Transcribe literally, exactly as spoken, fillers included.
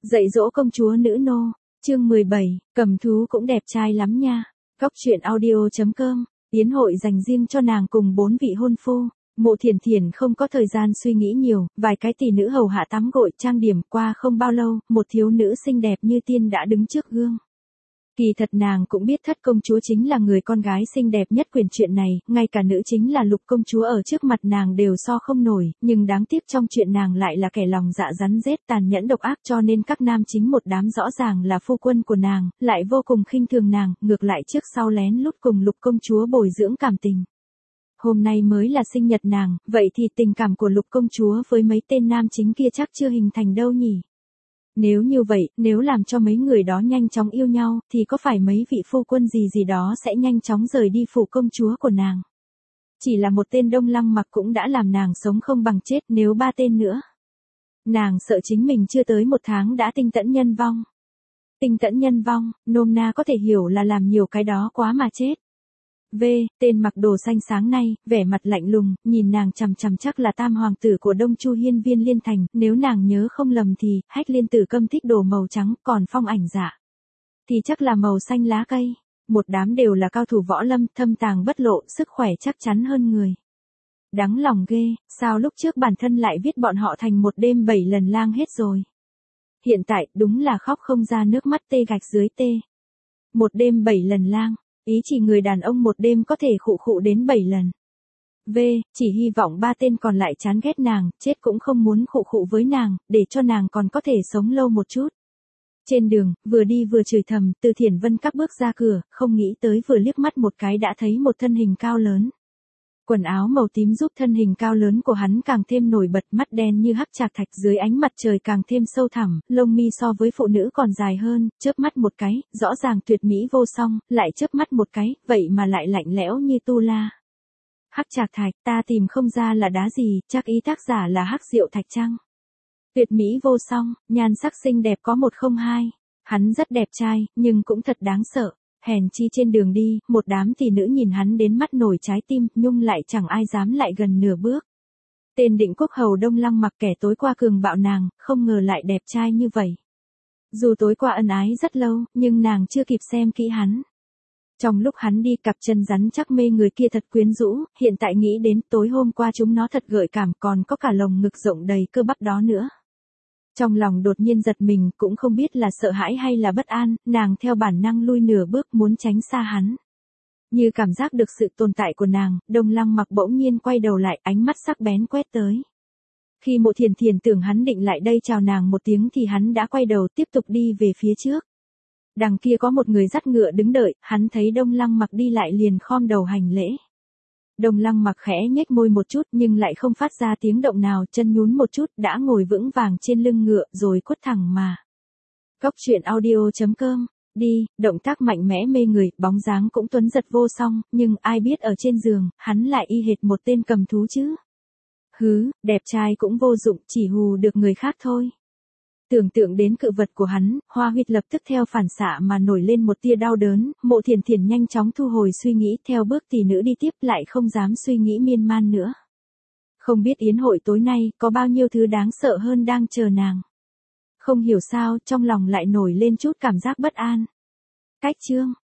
Dạy dỗ công chúa nữ nô, chương mười bảy, cầm thú cũng đẹp trai lắm nha. Góc truyện audio chấm com, yến hội dành riêng cho nàng cùng bốn vị hôn phu. Mộ Thiển Thiển không có thời gian suy nghĩ nhiều, vài cái tỷ nữ hầu hạ tắm gội trang điểm, qua không bao lâu, một thiếu nữ xinh đẹp như tiên đã đứng trước gương. Kỳ thật nàng cũng biết thất công chúa chính là người con gái xinh đẹp nhất quyển truyện này, ngay cả nữ chính là lục công chúa ở trước mặt nàng đều so không nổi, nhưng đáng tiếc trong chuyện nàng lại là kẻ lòng dạ rắn rết tàn nhẫn độc ác, cho nên các nam chính một đám rõ ràng là phu quân của nàng, lại vô cùng khinh thường nàng, ngược lại trước sau lén lút cùng lục công chúa bồi dưỡng cảm tình. Hôm nay mới là sinh nhật nàng, vậy thì tình cảm của lục công chúa với mấy tên nam chính kia chắc chưa hình thành đâu nhỉ? Nếu như vậy, nếu làm cho mấy người đó nhanh chóng yêu nhau, thì có phải mấy vị phu quân gì gì đó sẽ nhanh chóng rời đi phủ công chúa của nàng? Chỉ là một tên Đông Lăng Mặc cũng đã làm nàng sống không bằng chết, nếu ba tên nữa. Nàng sợ chính mình chưa tới một tháng đã tinh tẫn nhân vong. Tinh tẫn nhân vong, nôm na có thể hiểu là làm nhiều cái đó quá mà chết. V, tên mặc đồ xanh sáng nay, vẻ mặt lạnh lùng, nhìn nàng chằm chằm chắc là tam hoàng tử của Đông Chu Hiên Viên Liên Thành, nếu nàng nhớ không lầm thì, Hách Liên Tử Câm thích đồ màu trắng, còn Phong Ảnh Dạ thì chắc là màu xanh lá cây. Một đám đều là cao thủ võ lâm, thâm tàng bất lộ, sức khỏe chắc chắn hơn người. Đáng lòng ghê, sao lúc trước bản thân lại viết bọn họ thành một đêm bảy lần lang hết rồi. Hiện tại, đúng là khóc không ra nước mắt tê gạch dưới tê. Một đêm bảy lần lang. Ý chỉ người đàn ông một đêm có thể khụ khụ đến bảy lần. V, chỉ hy vọng ba tên còn lại chán ghét nàng, chết cũng không muốn khụ khụ với nàng, để cho nàng còn có thể sống lâu một chút. Trên đường, vừa đi vừa chửi thầm, Từ Thiển Vân các bước ra cửa, không nghĩ tới vừa liếc mắt một cái đã thấy một thân hình cao lớn. Quần áo màu tím giúp thân hình cao lớn của hắn càng thêm nổi bật, mắt đen như hắc trạc thạch dưới ánh mặt trời càng thêm sâu thẳm, lông mi so với phụ nữ còn dài hơn, chớp mắt một cái, rõ ràng tuyệt mỹ vô song, lại chớp mắt một cái, vậy mà lại lạnh lẽo như tu la. Hắc trạc thạch, ta tìm không ra là đá gì, chắc ý tác giả là Hắc Diệu Thạch chăng? Tuyệt mỹ vô song, nhan sắc xinh đẹp có một không hai, hắn rất đẹp trai, nhưng cũng thật đáng sợ. Hèn chi trên đường đi, một đám tỷ nữ nhìn hắn đến mắt nổi trái tim, nhung lại chẳng ai dám lại gần nửa bước. Tên Định Quốc hầu Đông Lăng Mặc kẻ tối qua cường bạo nàng, không ngờ lại đẹp trai như vậy. Dù tối qua ân ái rất lâu, nhưng nàng chưa kịp xem kỹ hắn. Trong lúc hắn đi, cặp chân rắn chắc mê người kia thật quyến rũ, hiện tại nghĩ đến tối hôm qua chúng nó thật gợi cảm, còn có cả lồng ngực rộng đầy cơ bắp đó nữa. Trong lòng đột nhiên giật mình, cũng không biết là sợ hãi hay là bất an, nàng theo bản năng lui nửa bước muốn tránh xa hắn. Như cảm giác được sự tồn tại của nàng, Đông Lăng Mặc bỗng nhiên quay đầu lại, ánh mắt sắc bén quét tới. Khi Mộ Thiển Thiển tưởng hắn định lại đây chào nàng một tiếng thì hắn đã quay đầu tiếp tục đi về phía trước. Đằng kia có một người dắt ngựa đứng đợi, hắn thấy Đông Lăng Mặc đi lại liền khom đầu hành lễ. Đông Lăng Mặc khẽ nhếch môi một chút nhưng lại không phát ra tiếng động nào, chân nhún một chút, đã ngồi vững vàng trên lưng ngựa rồi quất thẳng mà. Góc truyện audio chấm com, đi, động tác mạnh mẽ mê người, bóng dáng cũng tuấn giật vô song, nhưng ai biết ở trên giường, hắn lại y hệt một tên cầm thú chứ. Hứ, đẹp trai cũng vô dụng, chỉ hù được người khác thôi. Tưởng tượng đến cự vật của hắn, Hoa Huyết lập tức theo phản xạ mà nổi lên một tia đau đớn, Mộ Thiển Thiển nhanh chóng thu hồi suy nghĩ, theo bước tỷ nữ đi tiếp, lại không dám suy nghĩ miên man nữa. Không biết yến hội tối nay, có bao nhiêu thứ đáng sợ hơn đang chờ nàng. Không hiểu sao, trong lòng lại nổi lên chút cảm giác bất an. Cách chương,